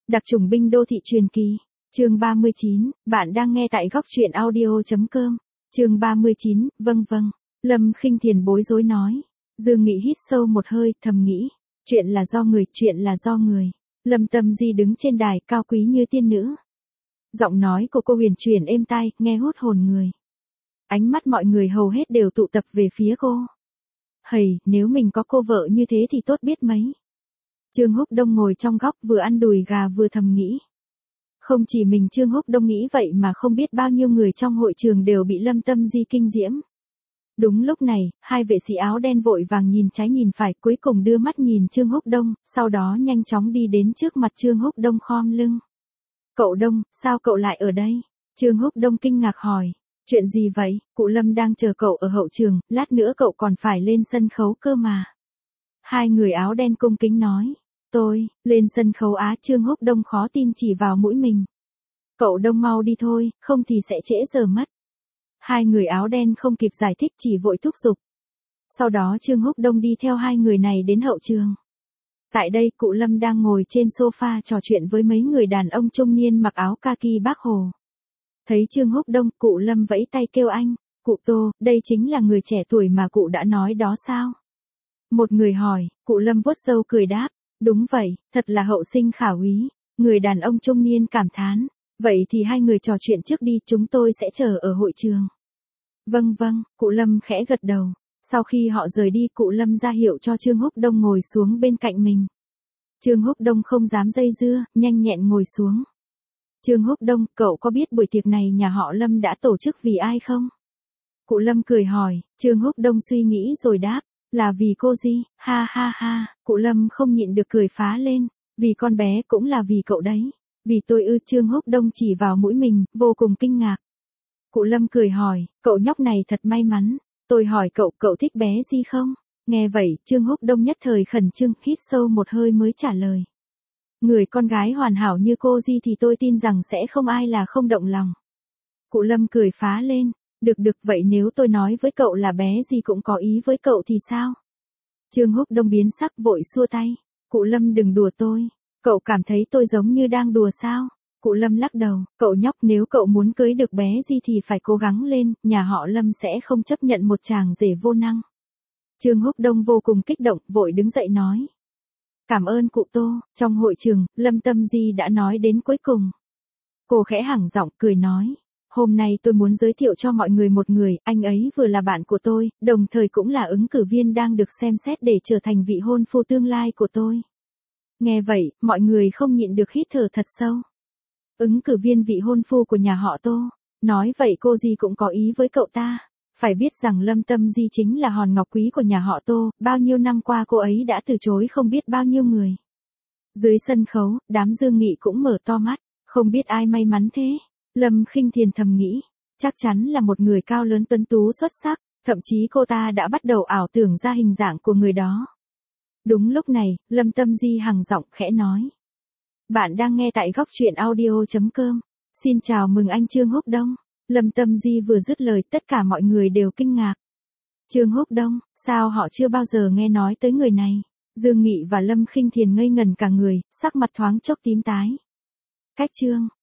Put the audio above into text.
Đặc chủng binh đô thị truyền kỳ. Chương 39, bạn đang nghe tại góc truyện audio.com. Chương 39, vâng. Lâm Khinh Thiền bối rối nói. Dương Nghị hít sâu một hơi, thầm nghĩ. Chuyện là do người. Lâm Tâm Di đứng trên đài cao quý như tiên nữ. Giọng nói của cô huyền chuyển êm tai, nghe hút hồn người. Ánh mắt mọi người hầu hết đều tụ tập về phía cô. Hầy, nếu mình có cô vợ như thế thì tốt biết mấy. Trương Húc Đông ngồi trong góc vừa ăn đùi gà vừa thầm nghĩ. Không chỉ mình Trương Húc Đông nghĩ vậy mà không biết bao nhiêu người trong hội trường đều bị Lâm Tâm Di kinh diễm. Đúng lúc này, hai vệ sĩ áo đen vội vàng nhìn trái nhìn phải, cuối cùng đưa mắt nhìn Trương Húc Đông, sau đó nhanh chóng đi đến trước mặt Trương Húc Đông khom lưng. Cậu Đông, sao cậu lại ở đây? Trương Húc Đông kinh ngạc hỏi. Chuyện gì vậy? Cụ Lâm đang chờ cậu ở hậu trường, lát nữa cậu còn phải lên sân khấu cơ mà. Hai người áo đen cung kính nói. Tôi, lên sân khấu á? Trương Húc Đông khó tin chỉ vào mũi mình. Cậu Đông mau đi thôi, không thì sẽ trễ giờ mất. Hai người áo đen không kịp giải thích chỉ vội thúc giục. Sau đó Trương Húc Đông đi theo hai người này đến hậu trường. Tại đây cụ Lâm đang ngồi trên sofa trò chuyện với mấy người đàn ông trung niên mặc áo kaki Bác Hồ. Thấy Trương Húc Đông, cụ Lâm vẫy tay kêu anh. Cụ Tô, đây chính là người trẻ tuổi mà cụ đã nói đó sao? Một người hỏi, cụ Lâm vuốt râu cười đáp. Đúng vậy, thật là hậu sinh khả úy. Người đàn ông trung niên cảm thán. Vậy thì hai người trò chuyện trước đi, chúng tôi sẽ chờ ở hội trường. Vâng, cụ Lâm khẽ gật đầu. Sau khi họ rời đi, cụ Lâm ra hiệu cho Trương Húc Đông ngồi xuống bên cạnh mình. Trương Húc Đông không dám dây dưa, nhanh nhẹn ngồi xuống. Trương Húc Đông, cậu có biết buổi tiệc này nhà họ Lâm đã tổ chức vì ai không? Cụ Lâm cười hỏi. Trương Húc Đông suy nghĩ rồi đáp. Là vì cô Di, ha. Cụ Lâm không nhịn được cười phá lên. Vì con bé cũng là vì cậu đấy. Vì tôi ư? Trương Húc Đông chỉ vào mũi mình, vô cùng kinh ngạc. Cụ Lâm cười hỏi, cậu nhóc này thật may mắn. Tôi hỏi cậu thích bé Di không? Nghe vậy, Trương Húc Đông nhất thời khẩn trương, hít sâu một hơi mới trả lời. Người con gái hoàn hảo như cô Di thì tôi tin rằng sẽ không ai là không động lòng. Cụ Lâm cười phá lên. Được, vậy nếu tôi nói với cậu là bé Di cũng có ý với cậu thì sao? Trương Húc Đông biến sắc vội xua tay. Cụ Lâm đừng đùa tôi. Cậu cảm thấy tôi giống như đang đùa sao? Cụ Lâm lắc đầu. Cậu nhóc, nếu cậu muốn cưới được bé Di thì phải cố gắng lên, nhà họ Lâm sẽ không chấp nhận một chàng rể vô năng. Trương Húc Đông vô cùng kích động, vội đứng dậy nói. Cảm ơn cụ Tô. Trong hội trường, Lâm Tâm Di đã nói đến cuối cùng. Cô khẽ hẳng giọng cười nói. Hôm nay tôi muốn giới thiệu cho mọi người một người, anh ấy vừa là bạn của tôi, đồng thời cũng là ứng cử viên đang được xem xét để trở thành vị hôn phu tương lai của tôi. Nghe vậy, mọi người không nhịn được hít thở thật sâu. Ứng cử viên vị hôn phu của nhà họ Tô. Nói vậy cô Di cũng có ý với cậu ta. Phải biết rằng Lâm Tâm Di chính là hòn ngọc quý của nhà họ Tô, bao nhiêu năm qua cô ấy đã từ chối không biết bao nhiêu người. Dưới sân khấu, đám Dương Nghị cũng mở to mắt, không biết ai may mắn thế. Lâm Khinh Thiền thầm nghĩ, chắc chắn là một người cao lớn tuấn tú xuất sắc, thậm chí cô ta đã bắt đầu ảo tưởng ra hình dạng của người đó. Đúng lúc này, Lâm Tâm Di hằng giọng khẽ nói. Bạn đang nghe tại góc truyện audio.com. Xin chào mừng anh Trương Húc Đông. Lâm Tâm Di vừa dứt lời tất cả mọi người đều kinh ngạc. Trương Húc Đông, sao họ chưa bao giờ nghe nói tới người này? Dương Nghị và Lâm Khinh Thiền ngây ngẩn cả người, sắc mặt thoáng chốc tím tái. Cách Trương